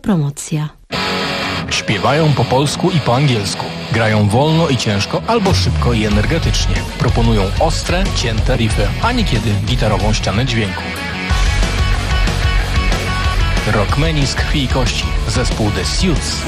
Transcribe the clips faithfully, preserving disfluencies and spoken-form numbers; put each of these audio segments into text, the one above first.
Autopromocja. Śpiewają po polsku i po angielsku. Grają wolno i ciężko, albo szybko i energetycznie. Proponują ostre, cięte riffy, a niekiedy gitarową ścianę dźwięku. Rockmeni z krwi i kości. Zespół The Suits.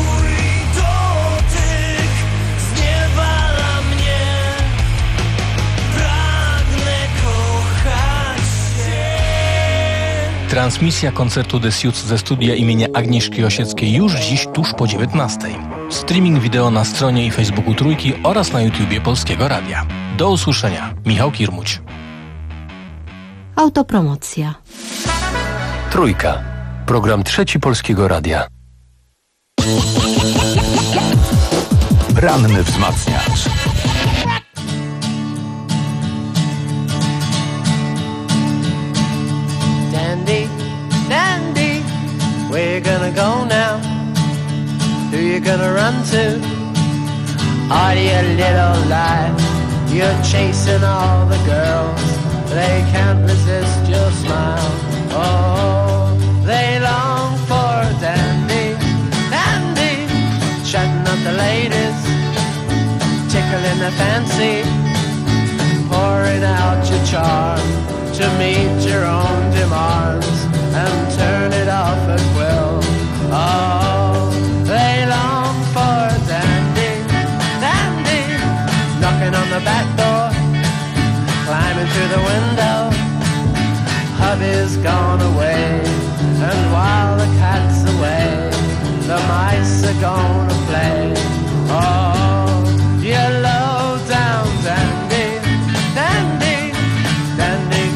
Transmisja koncertu The Suits ze studia imienia Agnieszki Osieckiej już dziś tuż po dziewiętnastej. Streaming wideo na stronie i Facebooku Trójki oraz na YouTubie Polskiego Radia. Do usłyszenia. Michał Kirmuć. Autopromocja. Trójka. Program Trzeci Polskiego Radia. Ranny wzmacniacz. Dandy, Dandy, where you gonna go now? Who you gonna run to? Are you little lie? You're chasing all the girls. They can't resist your smile. Oh, they long for Dandy, Dandy, chatting up the ladies, tickling their fancy, pouring out your charm to meet your own demands and turn it off at will. Oh, they long for Dandy, Dandy, knocking on the back door, climbing through the window. Hubby's gone away, and while the cat's away, the mice are gonna play. Oh, you low down Dandy, Dandy, Dandy,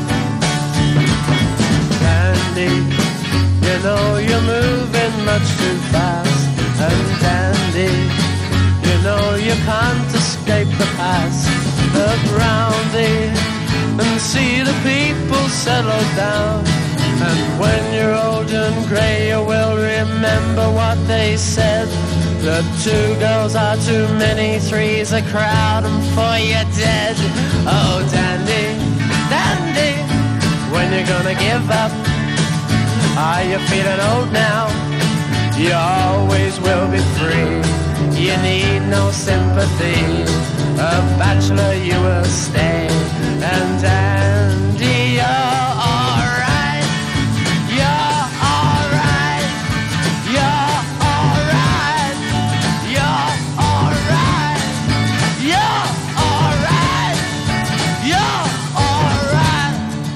Dandy. You know you're moving much too fast, and Dandy, you know you can't escape the past. Look round thee and see the people settle down, and when you're old and grey you will remember what they said. The two girls are too many, three's a crowd, and four you're dead. Oh Dandy, Dandy, when you're gonna give up? Are you feeling old now? You always will be free. You need no sympathy. A bachelor you will stay. And Dandy, you're alright. You're alright. You're alright. You're alright. You're alright. You're alright.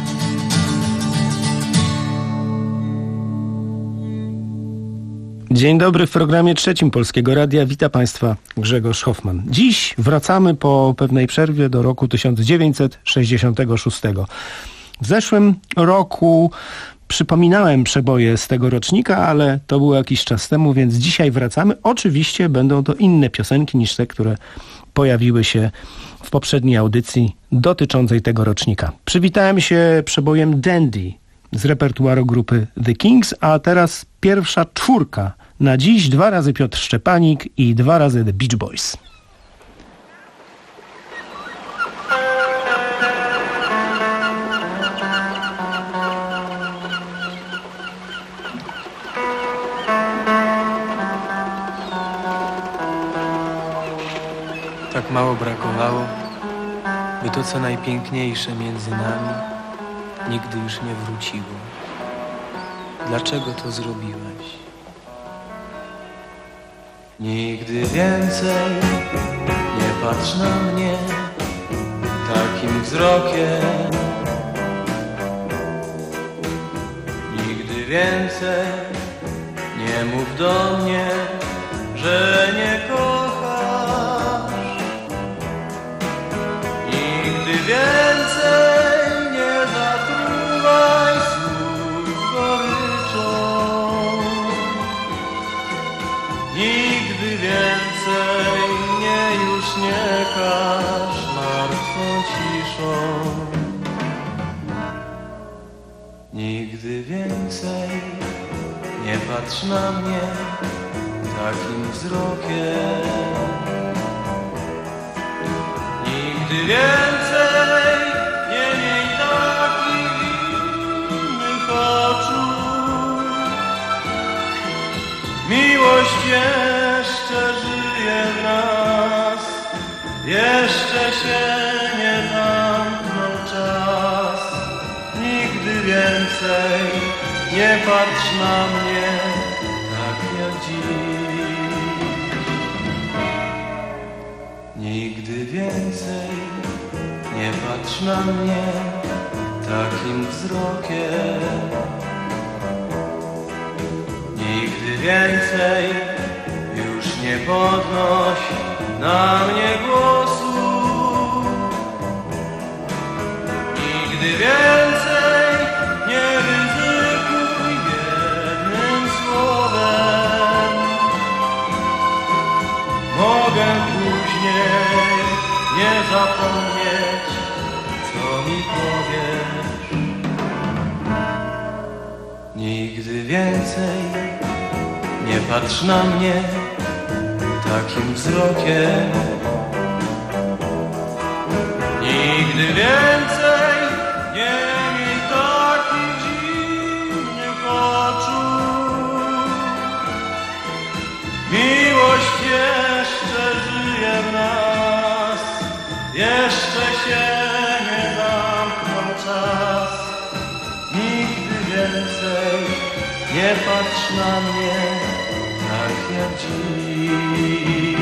Dzień dobry, w programie Trzecim Polskiego Radia wita Państwa Grzegorz Hoffman. Dziś wracamy po pewnej przerwie do roku tysiąc dziewięćset sześćdziesiątego szóstego. W zeszłym roku przypominałem przeboje z tego rocznika, ale to było jakiś czas temu, więc dzisiaj wracamy. Oczywiście będą to inne piosenki niż te, które pojawiły się w poprzedniej audycji dotyczącej tego rocznika. Przywitałem się przebojem Dandy z repertuaru grupy The Kings, a teraz pierwsza czwórka. Na dziś dwa razy Piotr Szczepanik i dwa razy The Beach Boys. Tak mało brakowało, by to, co najpiękniejsze między nami, nigdy już nie wróciło. Dlaczego to zrobiłeś? Nigdy więcej nie patrz na mnie takim wzrokiem. Nigdy więcej nie mów do mnie, że nie kochasz. Nigdy więcej nie zatruwaj słów goryczą. Nigdy więcej mnie już nie każ martwą ciszą. Nigdy więcej nie patrz na mnie takim wzrokiem. Nigdy więcej nie miej takich innych oczu. więcej nie patrz na mnie tak jak dziś. Nigdy więcej nie patrz na mnie takim wzrokiem. Nigdy więcej już nie podnoś na mnie głosu. Nigdy więcej nie ryzykuj jednym słowem. Mogę później nie zapomnieć, co mi powiesz. Nigdy więcej nie patrz na mnie takim wzrokiem. Nigdy więcej nie miej takich zimnych oczu. Miłość jeszcze żyje w nas, jeszcze się nie zamknął czas. Nigdy więcej nie patrz na mnie tak jak dziś.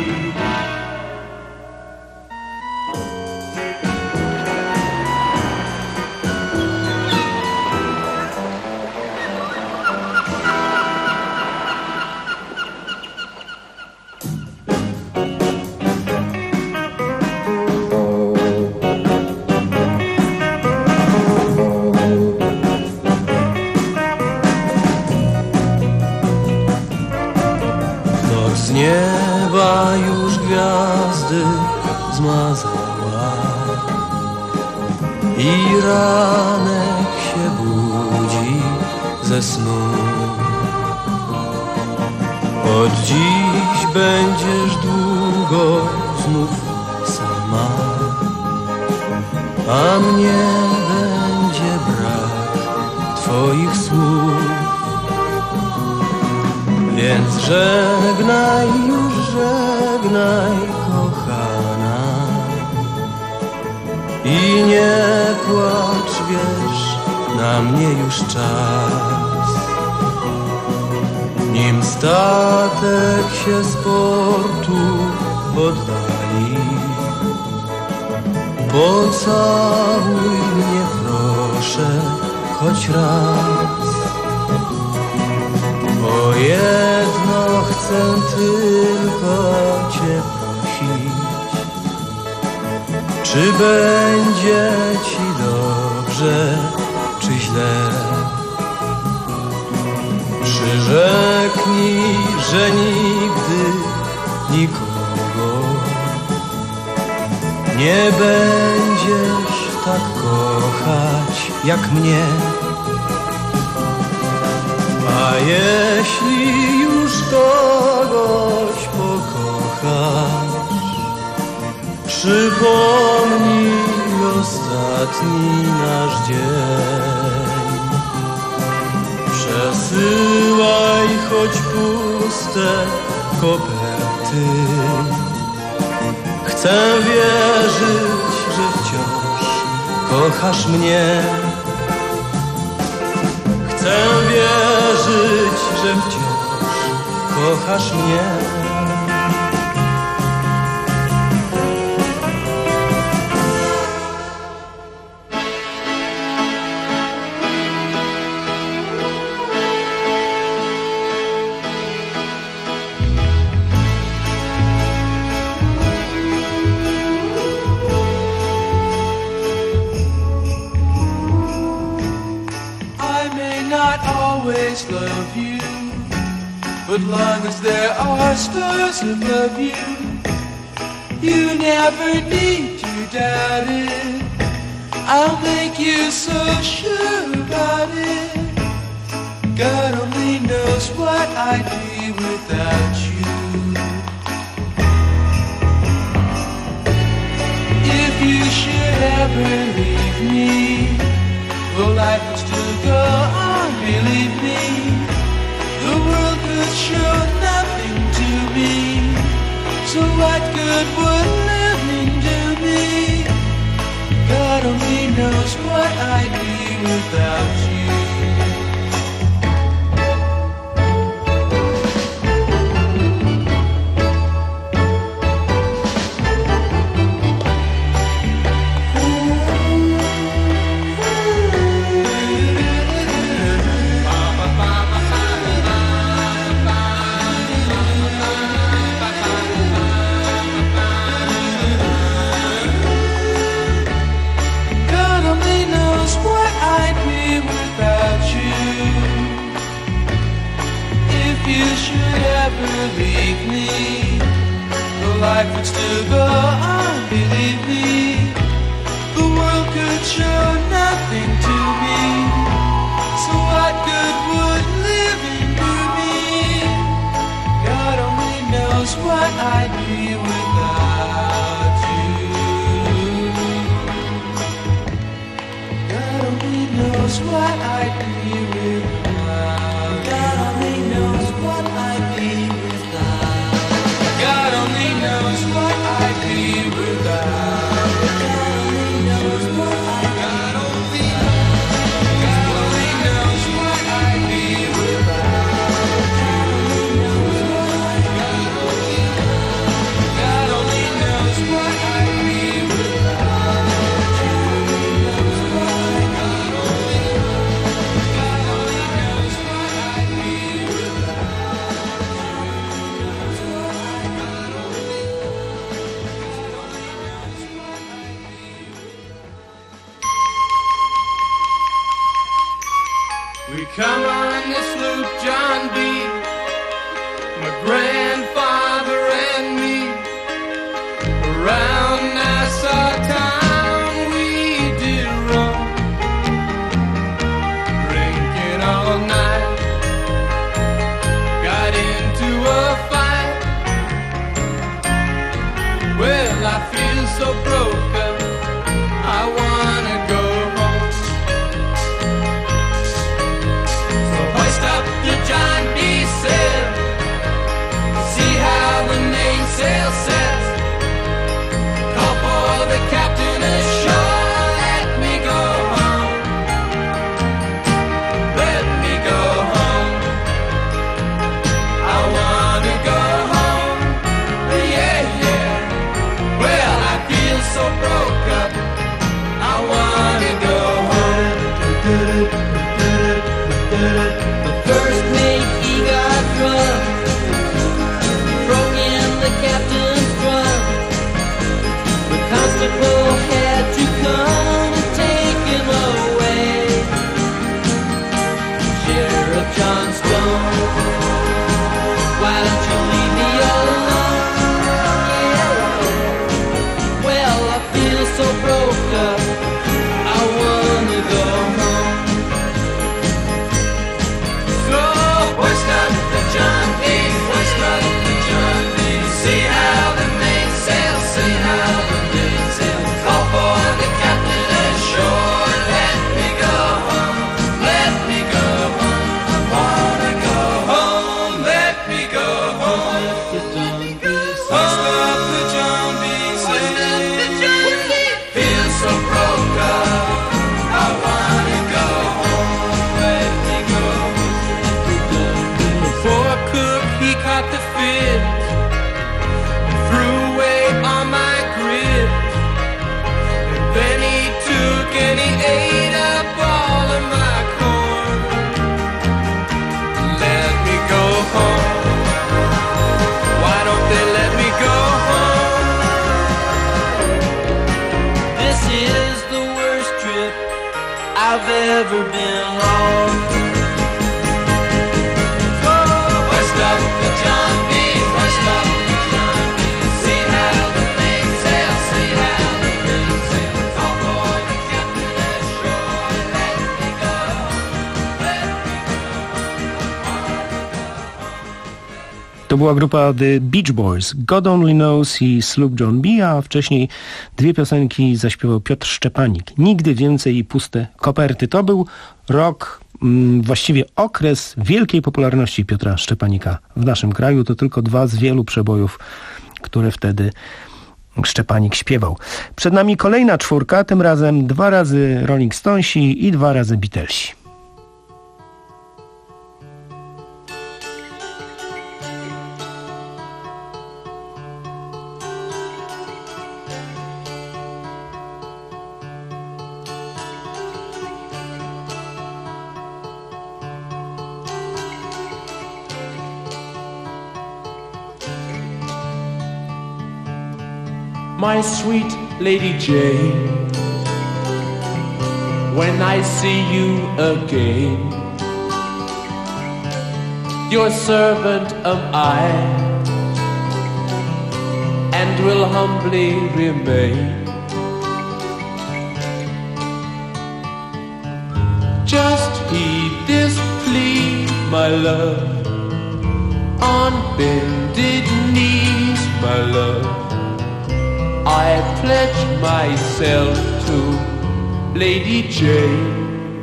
Z nieba już gwiazdy zmazała i ranek się budzi ze snu. Od dziś będziesz długo znów sama, a mnie będzie brak twoich słów. Więc żegnaj, już żegnaj, kochana, i nie płacz, wiesz, na mnie już czas. Nim statek się z portu oddali, pocałuj mnie proszę choć raz. O jedno chcę tylko cię prosić, czy będzie ci dobrze, czy źle. Przyrzeknij, że nigdy nikogo nie będziesz tak kochać jak mnie. A jeśli już kogoś pokochasz, przypomnij ostatni nasz dzień. Przesyłaj choć puste koperty. Chcę wierzyć, że wciąż kochasz mnie. Chcę wierzyć, że wciąż kochasz mnie. Always love you, but long as there are stars above you, you never need to doubt it. I'll make you so sure about it. God only knows what I'd be without you. If you should ever leave me, well, life would still go on, believe me. The world could show nothing to me, so what good would living do me? God only knows what I'd be without you. life would still go on, believe me. The world could show nothing to me. So what good would living do me? God only knows what I'd be without you. God only knows what I'd be without. God only knows what I'd be without. God only knows what I'd be without. God only knows what I'd be without. God only knows what I'd be without. God only knows what I'd be without. We come on this loop, John B., my grandfather and me. Around Nassau town we did roam, drinking all night. Got into a fight. Well, I feel so broke up, I wanna go home. So hoist up the John B. sail, see how the mainsail sets. Call for the captain ashore, let me go home. Let me go home. I wanna go home. Yeah, yeah. Well, I feel so broke up, I wanna go home. The first mate, he got drunk, broke in the captain's drum. The constable had to come and take him away. Sheriff John Stone, why don't you leave me alone? Yeah. Well, I feel so broke up, I wanna go home. So hoist up the John B., hoist up the John B. See how the mainsail, see how the mainsail. Call for the captain ashore, let me go home, let me go home. I wanna go home, let me go home. Hoist up the John B. Feel so broke up, I wanna go home, let me go home. The poor cook, he caught the fit, threw away all my grit. And then he took and he ate up all of my corn. Let me go home. Why don't they let me go home? This is the worst trip I've ever been on. Hoist up the John B., hoist up the John B. See how the mainsail, see how the mainsail. Call for the captain ashore, let me go, let me go. To była grupa The Beach Boys, God Only Knows i Sloop John B., a wcześniej dwie piosenki zaśpiewał Piotr Szczepanik. Nigdy więcej i puste koperty. To był rok, mm, właściwie okres wielkiej popularności Piotra Szczepanika w naszym kraju. To tylko dwa z wielu przebojów, które wtedy Szczepanik śpiewał. Przed nami kolejna czwórka, tym razem dwa razy Rolling Stonesi i dwa razy Beatlesi. My sweet Lady Jane, when I see you again, your servant am I, and will humbly remain. Just heed this plea, my love, on bended knees, my love. I pledge myself to Lady Jane.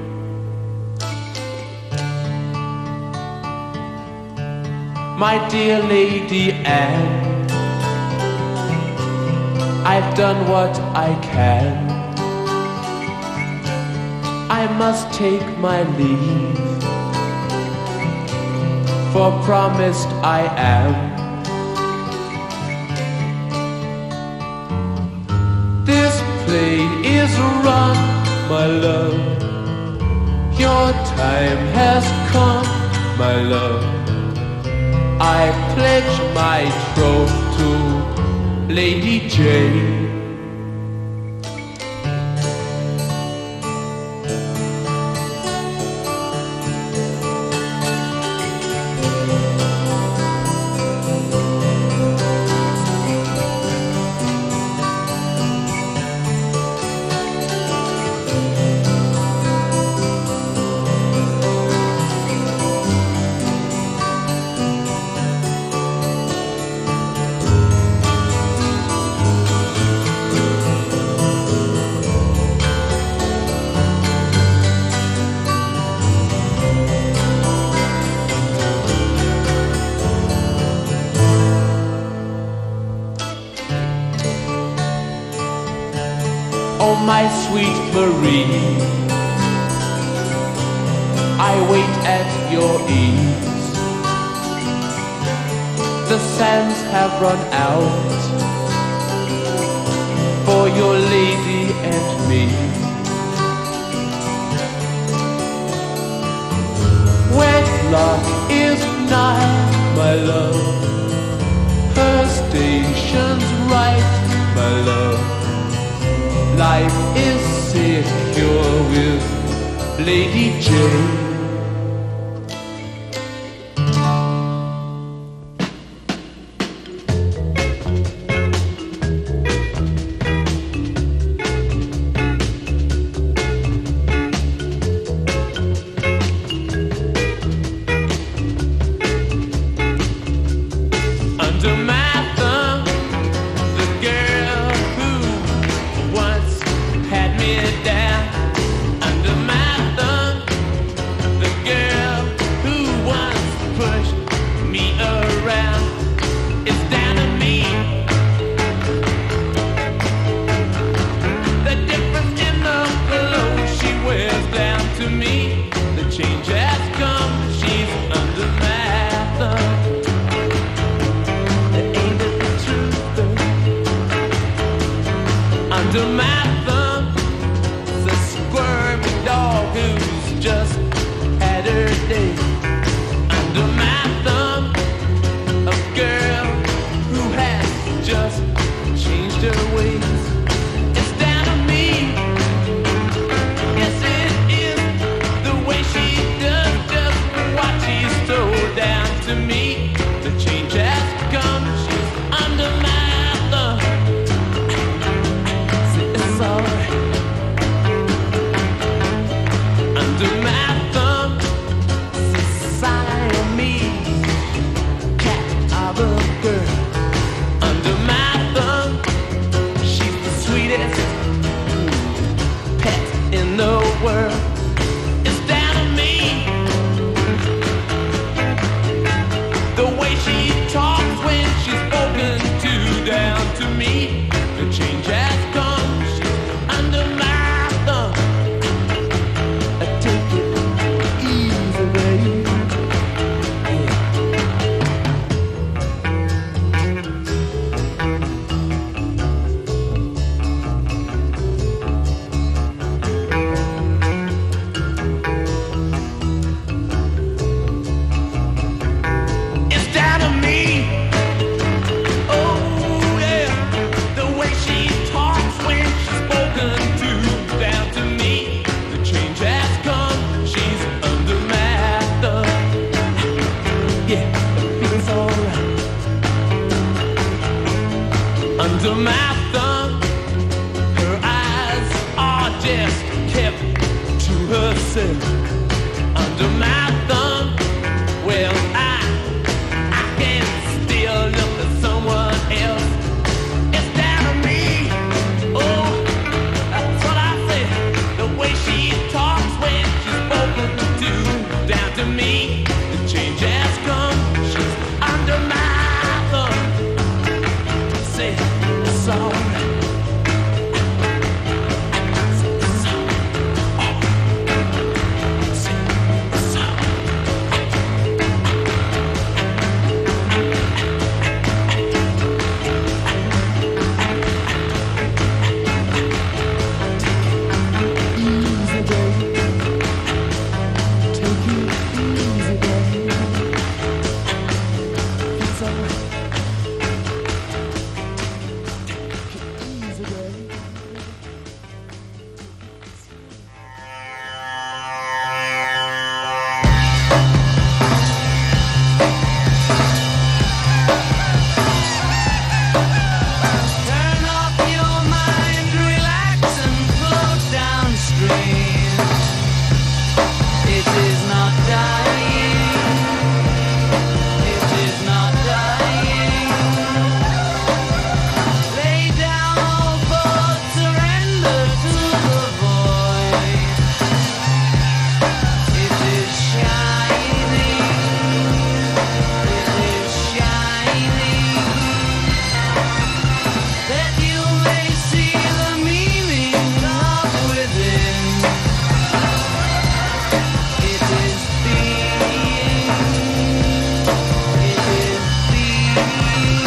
My dear Lady Anne, I've done what I can. I must take my leave, for promised I am. This play is run, my love. Your time has come, my love. I pledge my troth to Lady Jane. Oh, my sweet Marie, I wait at your ease. The sands have run out for your lady and me. Wedlock is nigh, my love. Her station's right, my love. Life is secure with Lady Jane. Under my thumb, the girl who once had me down. Under my thumb, the girl who once pushed me around. It's down to me. The difference in the clothes she wears down to me. The change has come. She's under my thumb. Under my thumb, the squirmy dog who's just had her day. Under my thumb, a girl who has just changed her ways. It's down to me. Yes, it is the way she does just what she's told down to me. The change has come. She's under my thumb. Under my thumb, Siamese cat of a girl. Under my thumb, she under my thumb. Her eyes are just kept to herself. Under my thumb, well, I, I can still look at someone else instead of me. Oh, that's what I say. The way she talks when she's spoken to, down to me, the change has come. She's under my thumb. Say it's alright. It's alright. Say it's turn off your mind, relax and float downstream. It is not dying. It is not dying. Lay down all thoughts, surrender to the void. It is shining. It is shining. That you may see the meaning of within. It is being. It is being.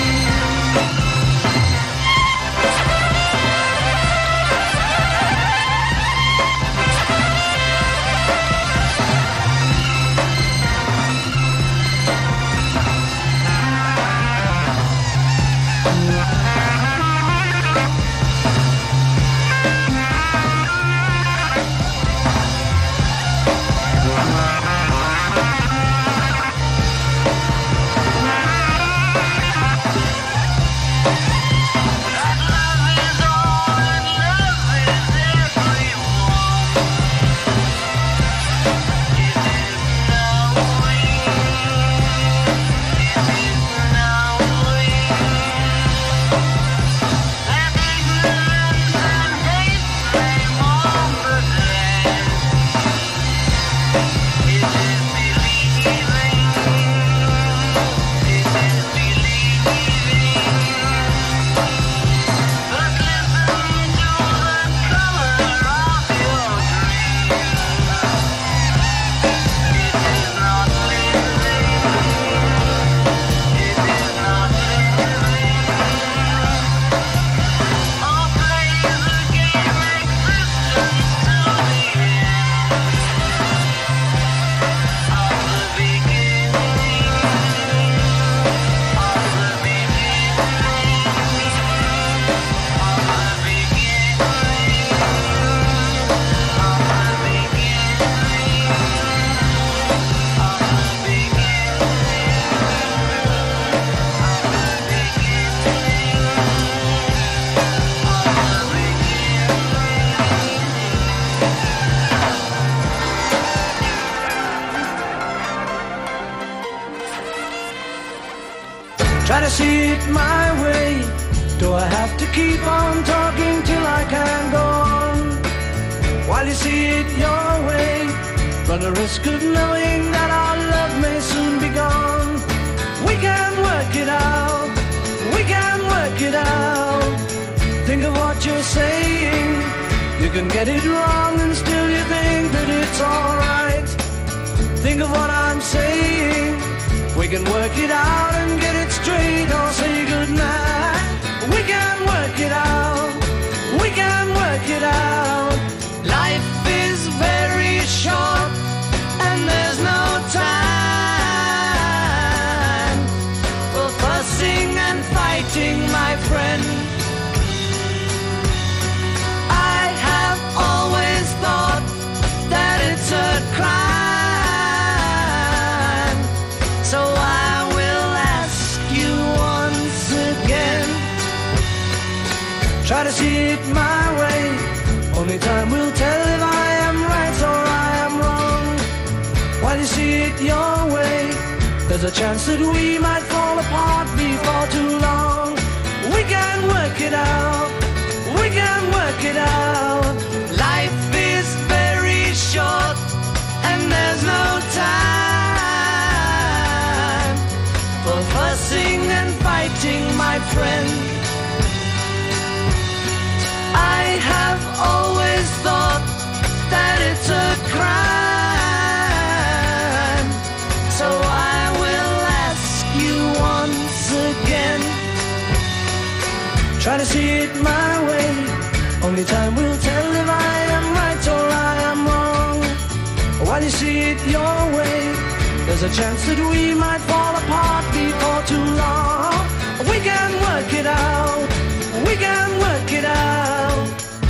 Try to see it my way. Do I have to keep on talking till I can go on? While you see it your way, run the risk of knowing that our love may soon be gone. We can work it out. We can work it out. Think of what you're saying. You can get it wrong and still you think that it's alright. Think of what I'm saying. We can work it out and get it straight or say goodnight. We can work it out. We can work it out. Life is very short and there's no time for fussing and fighting, my friend. I have always thought that it's a crime. So I will ask you once again, Try to see it my way. Only time will tell if I am right or I am wrong. While you see it your way, there's a chance that we might fall apart before too long. We can work it out. We can work it out. Life is very short and there's no time for fussing and fighting, my friend. I have always thought that it's a crime, so I will ask you once again. Try to see it my way. Only time will tell if I am right or I am wrong. While you see it your way, there's a chance that we might fall apart before too long. We can work it out. We can work it out.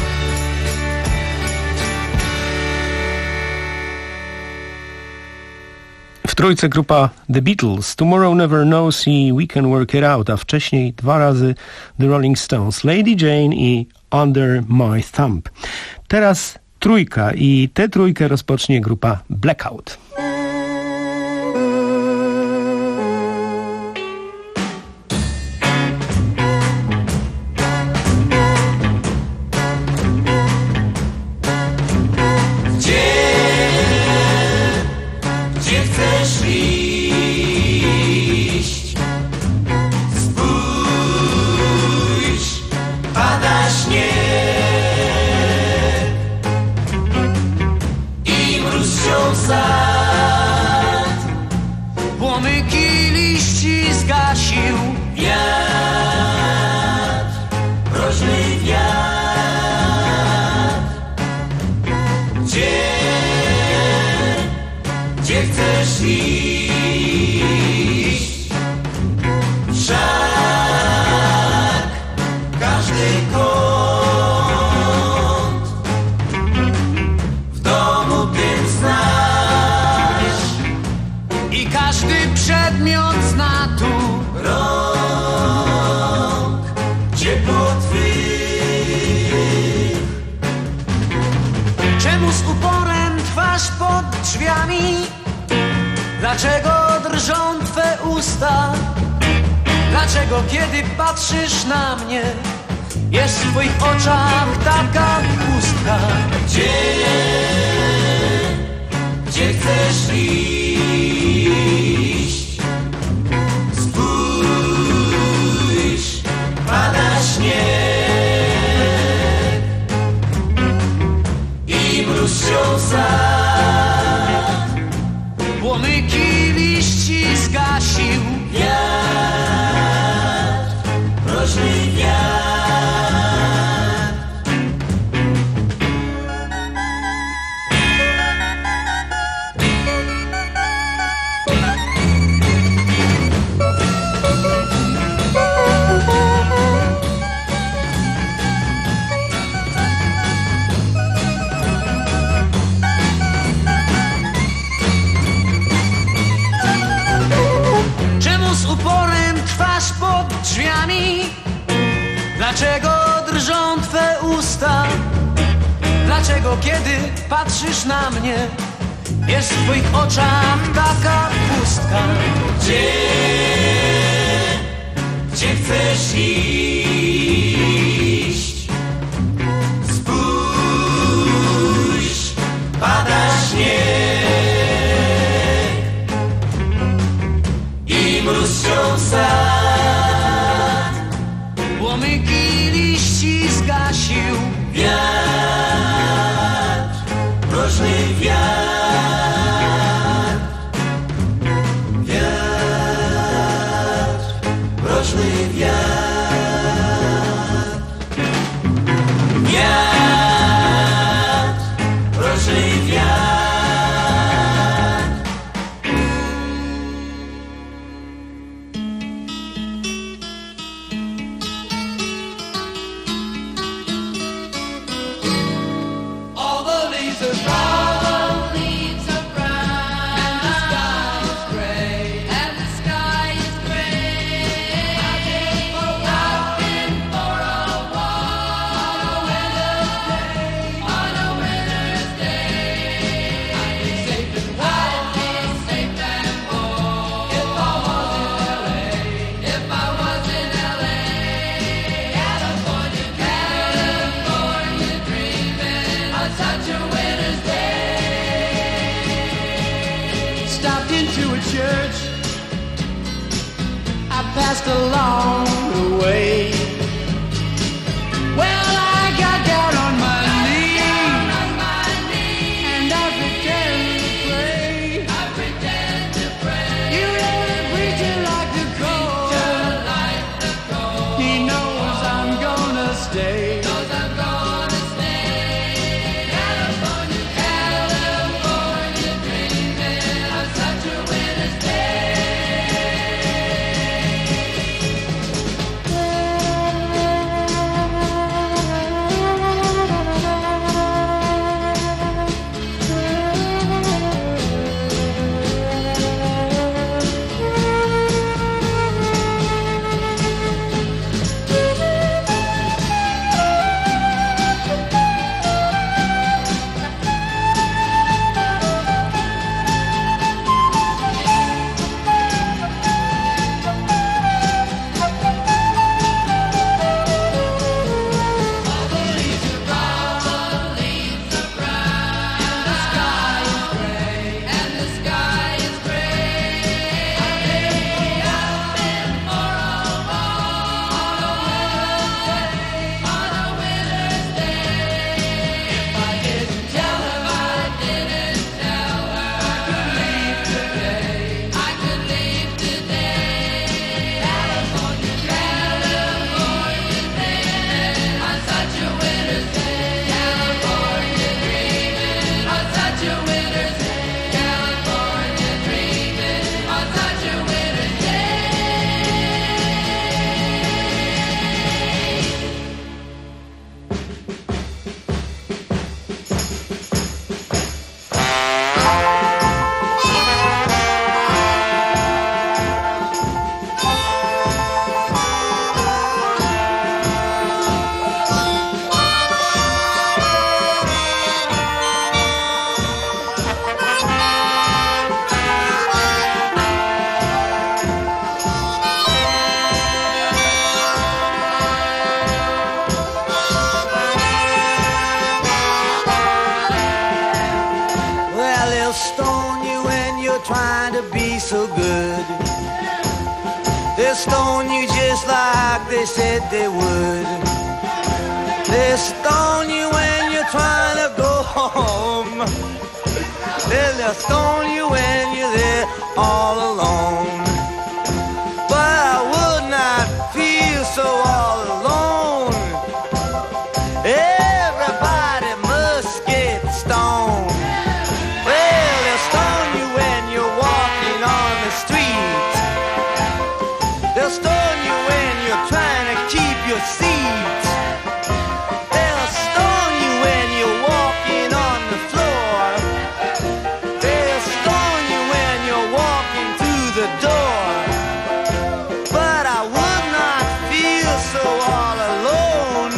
W trójce grupa The Beatles, Tomorrow Never Knows i We Can Work It Out, a wcześniej dwa razy The Rolling Stones, Lady Jane i Under My Thumb. Teraz trójka i tę trójkę rozpocznie grupa Blackout. Płomyki liści zgasił wiatr, mroźny wiatr. Gdzie, gdzie chcesz iść? Wszak każdy kąt w domu tym znasz i każdy przedmiot zna tu rąk ciepło twych. Czemu z uporem trwasz pod drzwiami? Dlaczego drżą twe usta? Dlaczego kiedy patrzysz na mnie jest w twoich oczach taka pustka? Gdzie, gdzie chcesz iść? Spójrz, pada śnieg i mróz sad. Płomyki liści zgasił wiatr, mroźny wiatr. Czemu z uporem trwasz pod drzwiami? Dlaczego drżą twe usta? Dlaczego kiedy patrzysz na mnie jest w twoich oczach taka pustka? Gdzie, gdzie chcesz iść? Spójrz, pada śnieg i mróz ją sad. Płomyki liści zgasił wiatr, mroźny wiatr. Wiatr, mroźny wiatr. Wiatr, mroźny wiatr. passed along the way. Well, I got down on my knees, and I pretend to pray. I pretend to pray. You know the preacher like the cold. He knows I'm gonna stay. Knows I'm gonna stay. California, California, dreaming of such a winter's day. Well, they'll stone you when you're trying to be so good. They'll stone you just like they said they would. They'll stone you when you're trying to go home. They'll they'll stone you when you're there all alone. But I would not feel so all alone. Everybody must get stoned. Well, they'll stone you when you're walking on the street. They'll stone you when you're trying to keep your seat. They'll stone you when you're walking on the floor. They'll stone you when you're walking through the door. But I would not feel so all alone.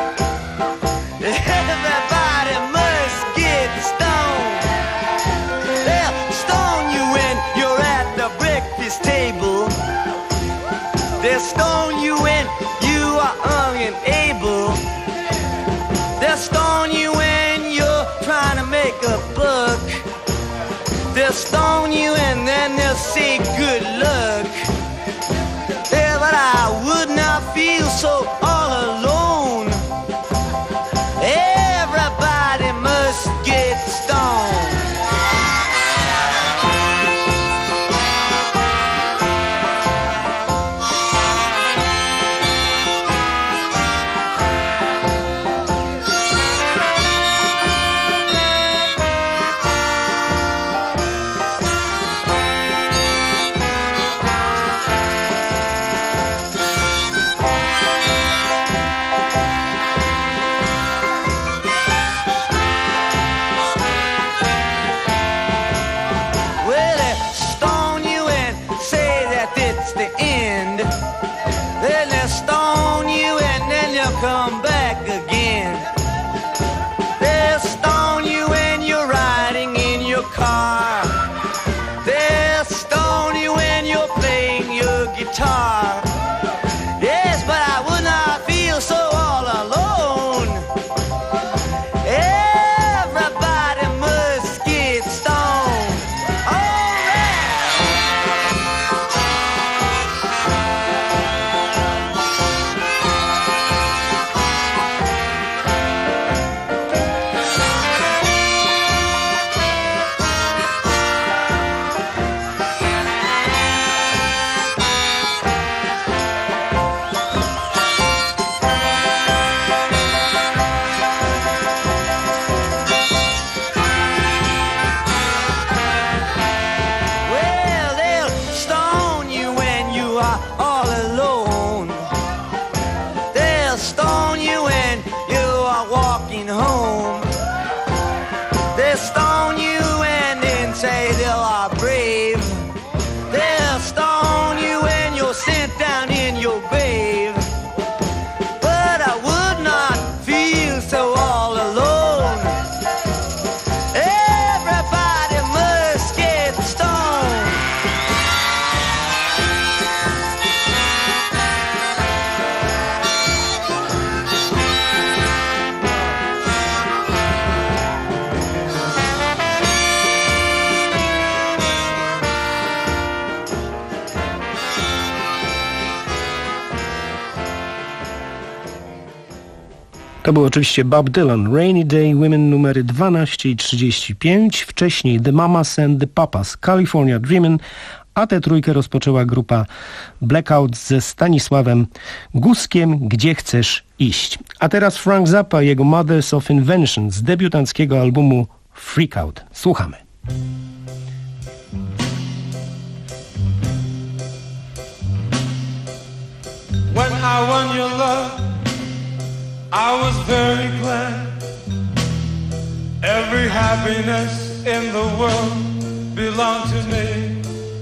Everybody must get stoned. They'll stone you when you're at the breakfast table. They'll stone you when you are unable. They'll stone you when you're trying to make a buck. They'll stone you and then they'll say good luck. Yeah, but I would not feel so all alone. Everybody must get stoned. Well, they stone you and say that it's the end. Then they stone you and then they'll come back again. They'll stone you when you're riding in your car. They'll stone you when you're playing your guitar. Yes, but I would not feel so all alone. Everybody must get stoned. All right. stone you when you are walking home. They'll stone you and then say they are brave. They'll stone you when you're sent down in your grave. But I would not feel so all alone. Everybody must get stoned. To był oczywiście Bob Dylan, Rainy Day Women numery dwanaście i trzydzieści pięć. Wcześniej The Mamas and the Papas, California Dreamin', a tę trójkę rozpoczęła grupa Blackout ze Stanisławem Guskiem, Gdzie chcesz iść. A teraz Frank Zappa i jego Mothers of Invention z debiutanckiego albumu Freak Out. Słuchamy. When I won your love, I was very glad. Every happiness in the world belonged to me.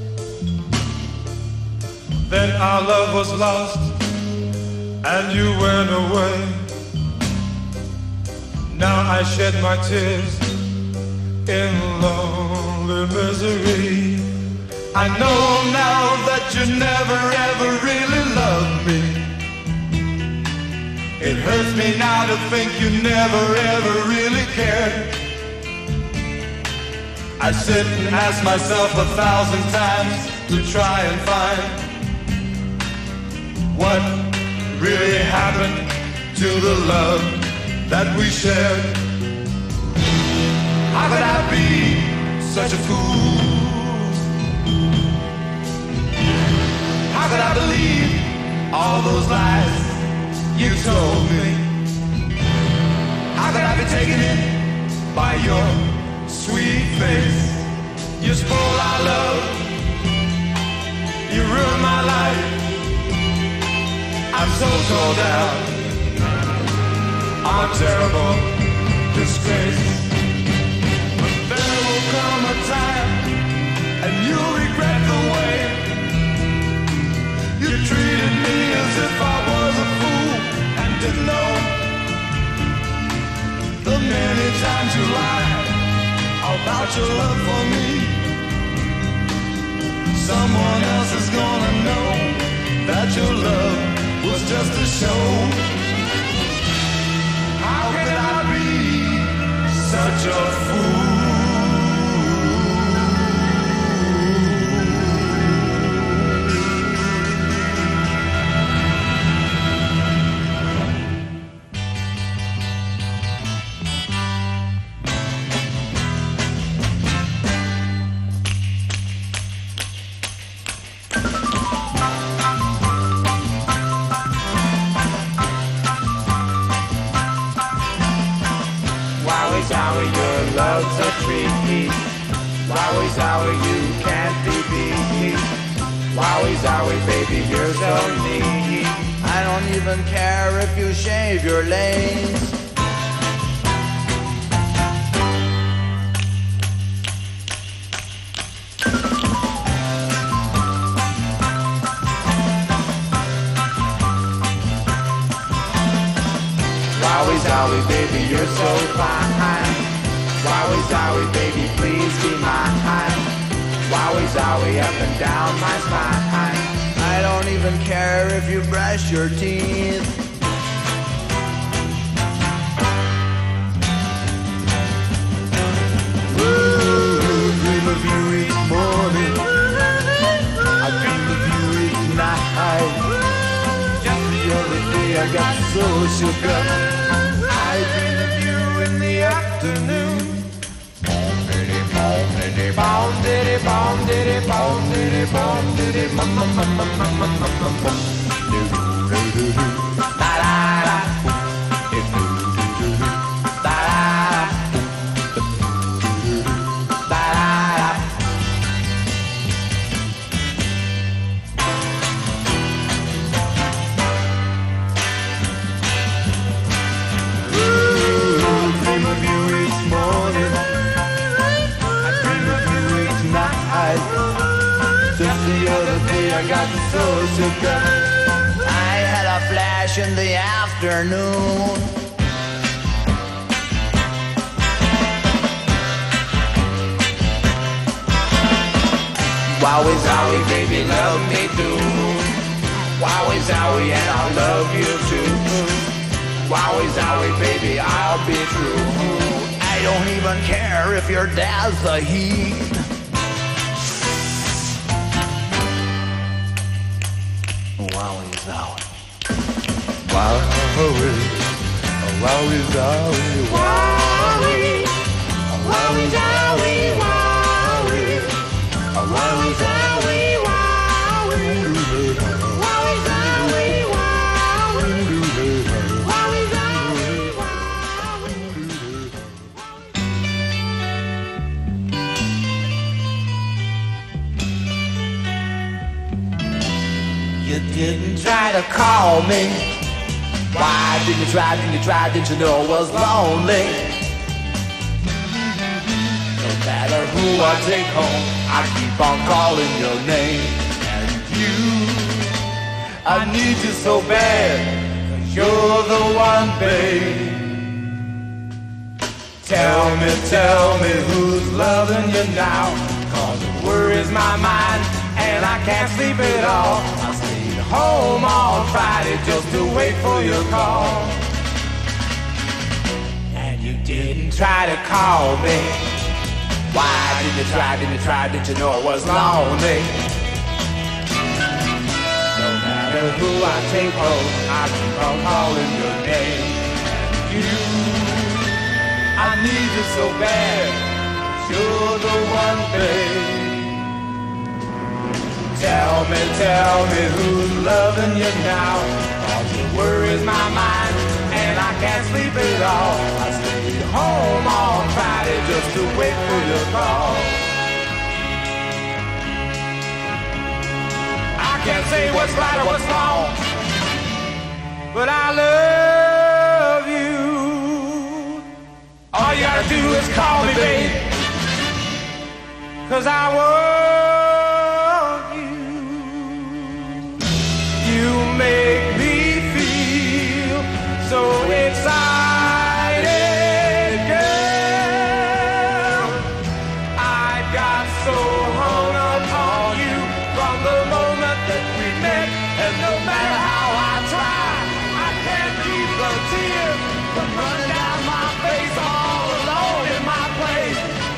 Then our love was lost and you went away. Now I shed my tears in lonely misery. I know now that you never ever really loved me. It hurts me now to think you never ever really cared. I sit and ask myself a thousand times to try and find what really happened to the love that we shared. How could I be such a fool? How could I believe all those lies you told me? How could I be taken in by your sweet face? You spoiled our love, you ruined my life. I'm so tore down, I'm a terrible disgrace. But there will come a time and you'll regret the way you treated me as if I was a fool and didn't know the many times you lied about your love for me. Someone else is gonna know that your love was just a show. How could I be such a fool? Your love's a treat. Wowie zowie, you can't be beat. Wowie zowie, baby, you're so neat. I don't even care if you shave your legs. Wowie zowie, baby, you're so fine. Wowie zowie, baby, please be mine. Wowie zowie, up and down my spine. I don't even care if you brush your teeth. Ooh, dream of you each morning. I dream of you each night. Just the other day I got so shook up. I dream of you in the afternoon. Bom diddy bom diddy bom diddy bom diddy bom bom bom bom bom bom bom bom bom. La la la. La la la. La la la. I got the social gun. I had a flash in the afternoon. Wowie zowie, baby, love me do. Wowie zowie, and I'll love you too. Wowie zowie, baby, I'll be true. I don't even care if your dad's the heat. Wowie zowie. Wowie, wowie zowie, wowie, wowie zowie, wowie. Wowie zowie, wowie, wowie zowie, wowie, wowie zowie, wowie. You didn't try to call me. Why didn't you try, didn't you try, didn't you know I was lonely? No matter who I take home, I keep on calling your name. And you, I need you so bad, 'cause you're the one, babe. Tell me, tell me who's loving you now, 'cause it worries my mind and I can't sleep at all. I stayed home on Friday just to wait for your call. And you didn't try to call me. Why did you try, did you try, did you know I was lonely? No matter who I take home, I keep on calling your name. And you, I need you so bad, you're the one, babe. Tell me, tell me who's loving you now, 'cause it worries my mind and I can't sleep at all. I stayed home on Friday just to wait for your call. I can't say what's right or what's wrong, but I love you. All you gotta do is call me, babe, 'cause I want you. You make me feel so excited, girl. I got so hung up on you from the moment that we met, and no matter how I try, I can't keep the tears from running down my face all alone in my place.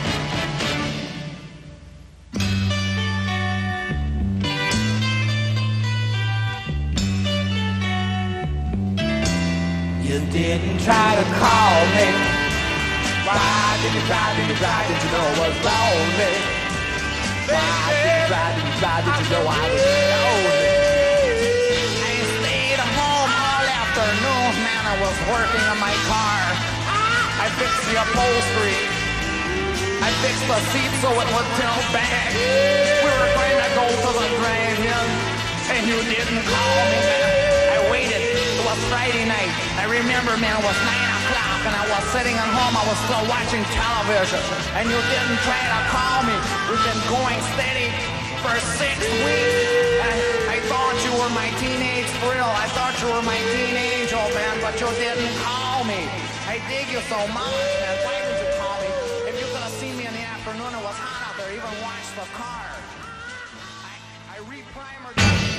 You didn't try to call me. Why did you try, did you try, did you know I was lonely? Why did you try, did you try, did you know I was lonely? I stayed home all afternoon, man. I was working on my car. I fixed the upholstery. I fixed the seat so it would tilt back. We were going to go to the drive-in, and you didn't call me, man. I waited. It was Friday night. I remember, man, it was nine o'clock, and I was sitting at home. I was still watching television, and you didn't try to call me. We've been going steady for six weeks. And I thought you were my teenage thrill. I thought you were my teenage old man, but you didn't call me. I dig you so much, man. Why didn't you call me? If you could have seen me in the afternoon, it was hot out there. Even watched the car. I, I re-primered.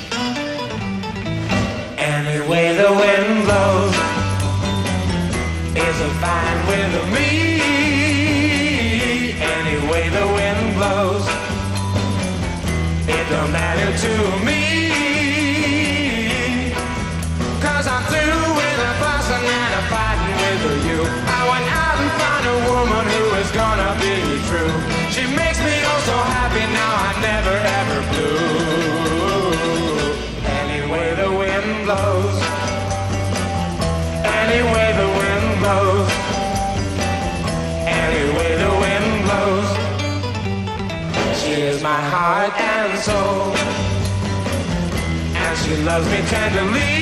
Anyway, the wind blows isn't fine with me. Anyway, the wind blows, it don't matter to me. 'Cause I'm through with the fussing and I'm fighting with you. I went out and found a woman who is gonna be true. She makes me oh so happy now, I never ever blue. Anyway, the wind blows. Anyway, the wind blows. Anyway, the wind blows. She is my heart and soul, and she loves me tenderly.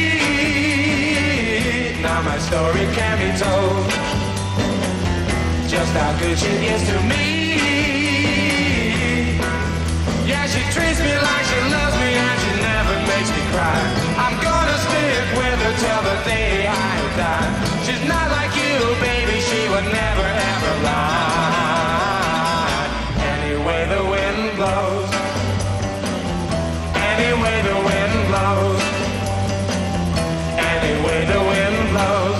Now my story can be told, just how good she is to me. Yeah, she treats me like she loves me, and she makes me cry. I'm gonna stick with her till the day I die. She's not like you, baby, she would never ever lie. Any way the wind blows, any way the wind blows, any way the wind blows.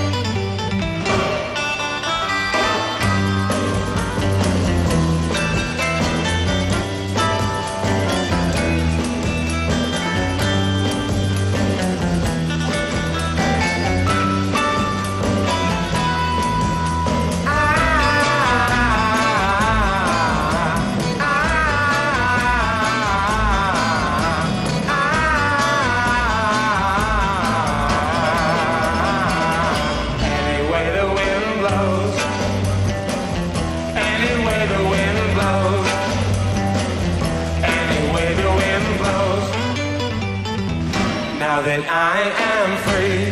Now that I am free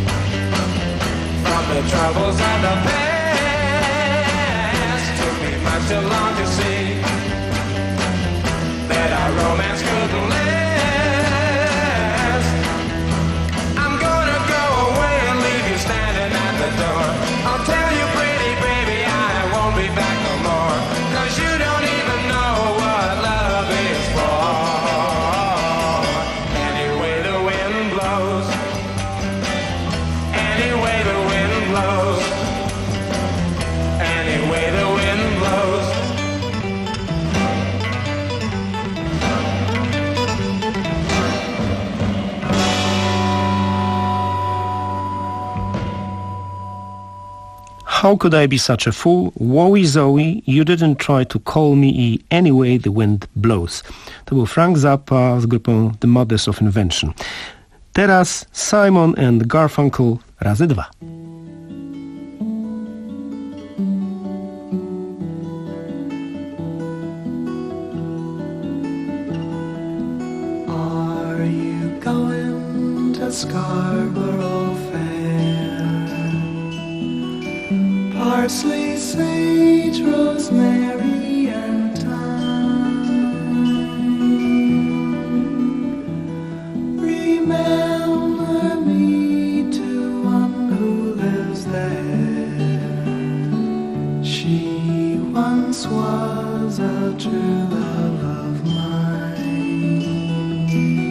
from the troubles of the past, took me much too long to see that our romance couldn't last. I'm gonna go away and leave you standing at the door. I'll tell you, pretty baby, I won't be back no more, 'cause you don't even know what love is for. How could I be such a fool? Wowie Zoe, you didn't try to call me anyway the wind blows. To był Frank Zappa z grupą The Mothers of Invention. Teraz Simon and Garfunkel razy dwa. Are you going to Scarborough Fair? Parsley, sage, rosemary, and thyme. Remember me to one who lives there. She once was a true love of mine.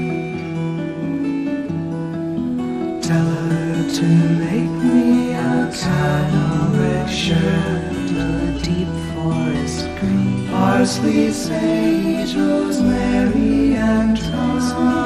Tell her to make me a canary shirt, a deep forest green, parsley, sage, rosemary, and thyme.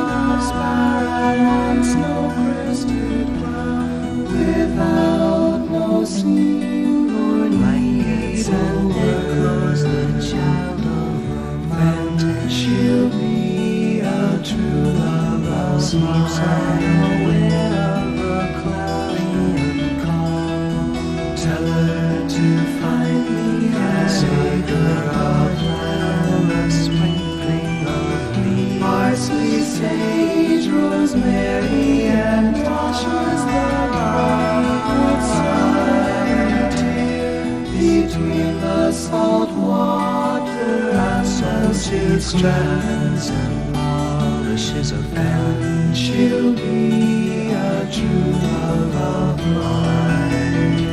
Snow-crested brown, without no seam or need, and words the child of romance. She'll be a true love of mine. Aware of a cloudy and calm. Tell her to find me as a girl of land, a sprinkling of leaves, parsley, sage, rosemary, and toshes the bright side between the salt water and sunset strands and polishes of and she'll be a true love of mine.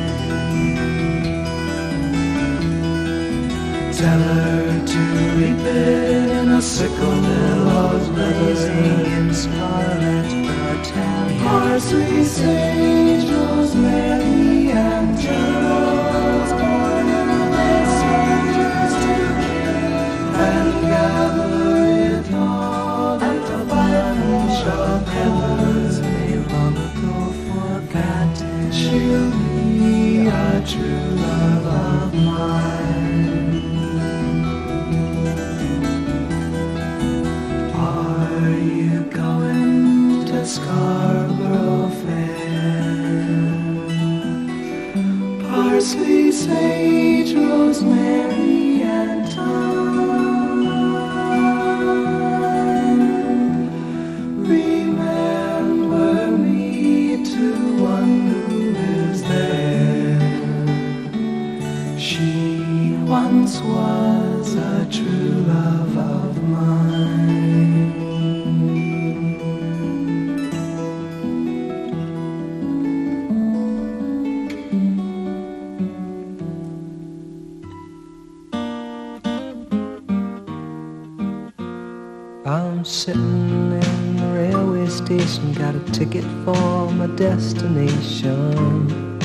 Tell her to reap it in a sickle, billows blazing in scarlet battalion, parsley, sage, rosemary, and geraniums born in the seasons to kill, and gather it all at the bunch of peppers may long ago forgotten. She'll be a true love of mine. Are you going to Scarborough Fair? Parsley, sage, rosemary, and thyme. Remember me to one who lives there. She once was a true love of mine. sitting in the railway station, got a ticket for my destination.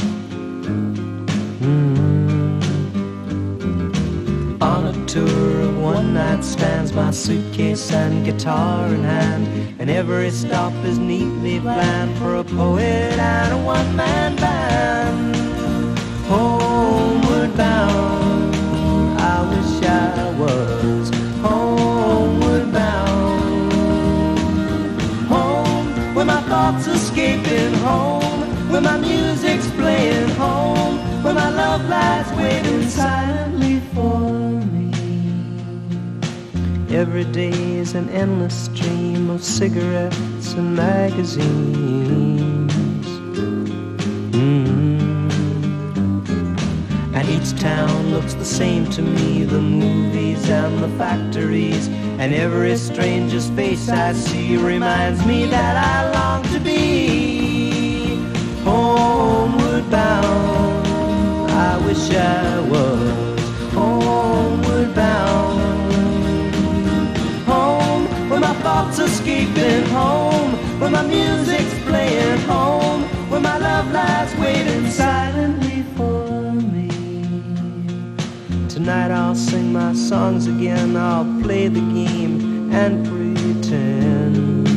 Mm. On a tour of one-night stands, my suitcase and guitar in hand, and every stop is neatly planned for a poet and a one-man band. Homeward bound, I wish I was homeward bound. Home, where my thoughts escaping, home, where my music's playing, home, where my love lies waiting silently for me. Every day is an endless stream of cigarettes and magazines. Mm. And each town looks the same to me, the movies and the factories, and every stranger's face I see reminds me that I long to be homeward bound. I wish I was homeward bound. Home, where my thoughts escaping, home, where my music's playing, home, where my love lies waiting silently for me. Tonight I'll sing my songs again, I'll play the game and pretend.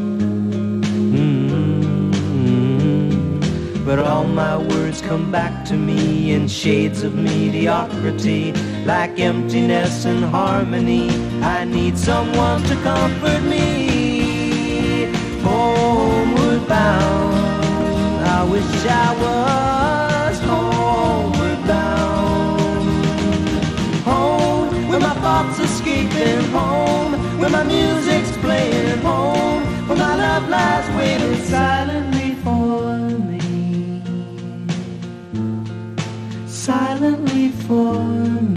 Mm-hmm. But all my words come back to me in shades of mediocrity, like emptiness and harmony. I need someone to comfort me. Homeward bound, I wish I was homeward bound. Home, where my thoughts escaping, home, where my music's playing, home, where my love lies waiting silently for me. Silently for me.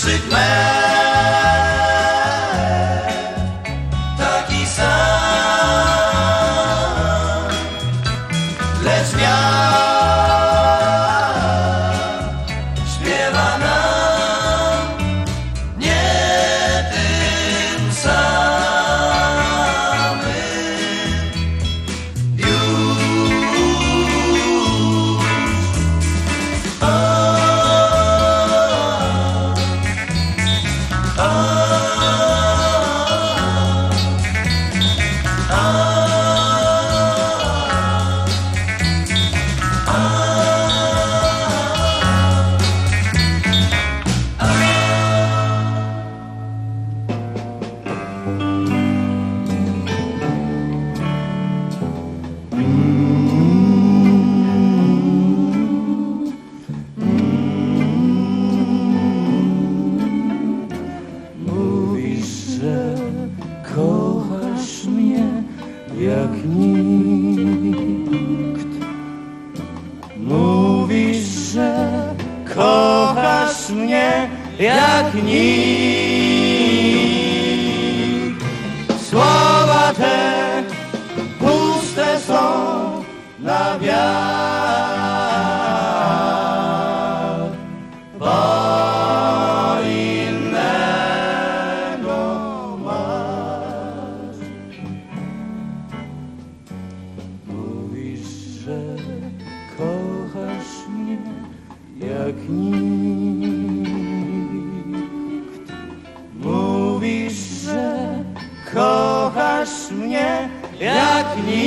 pusty Khmer, taki sam, lecz wiatr śpiewa nam nie tym samym już. Kochasz mnie jak nikt. Mówisz, że kochasz mnie jak nikt. Słowa te puste są na wiatr, bo innego masz. Mówisz, że kochasz mnie jak nikt. Mówisz, że kochasz mnie jak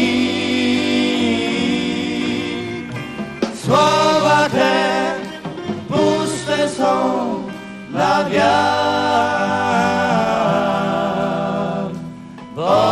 nikt. Słowa te puste są na wiatr, bo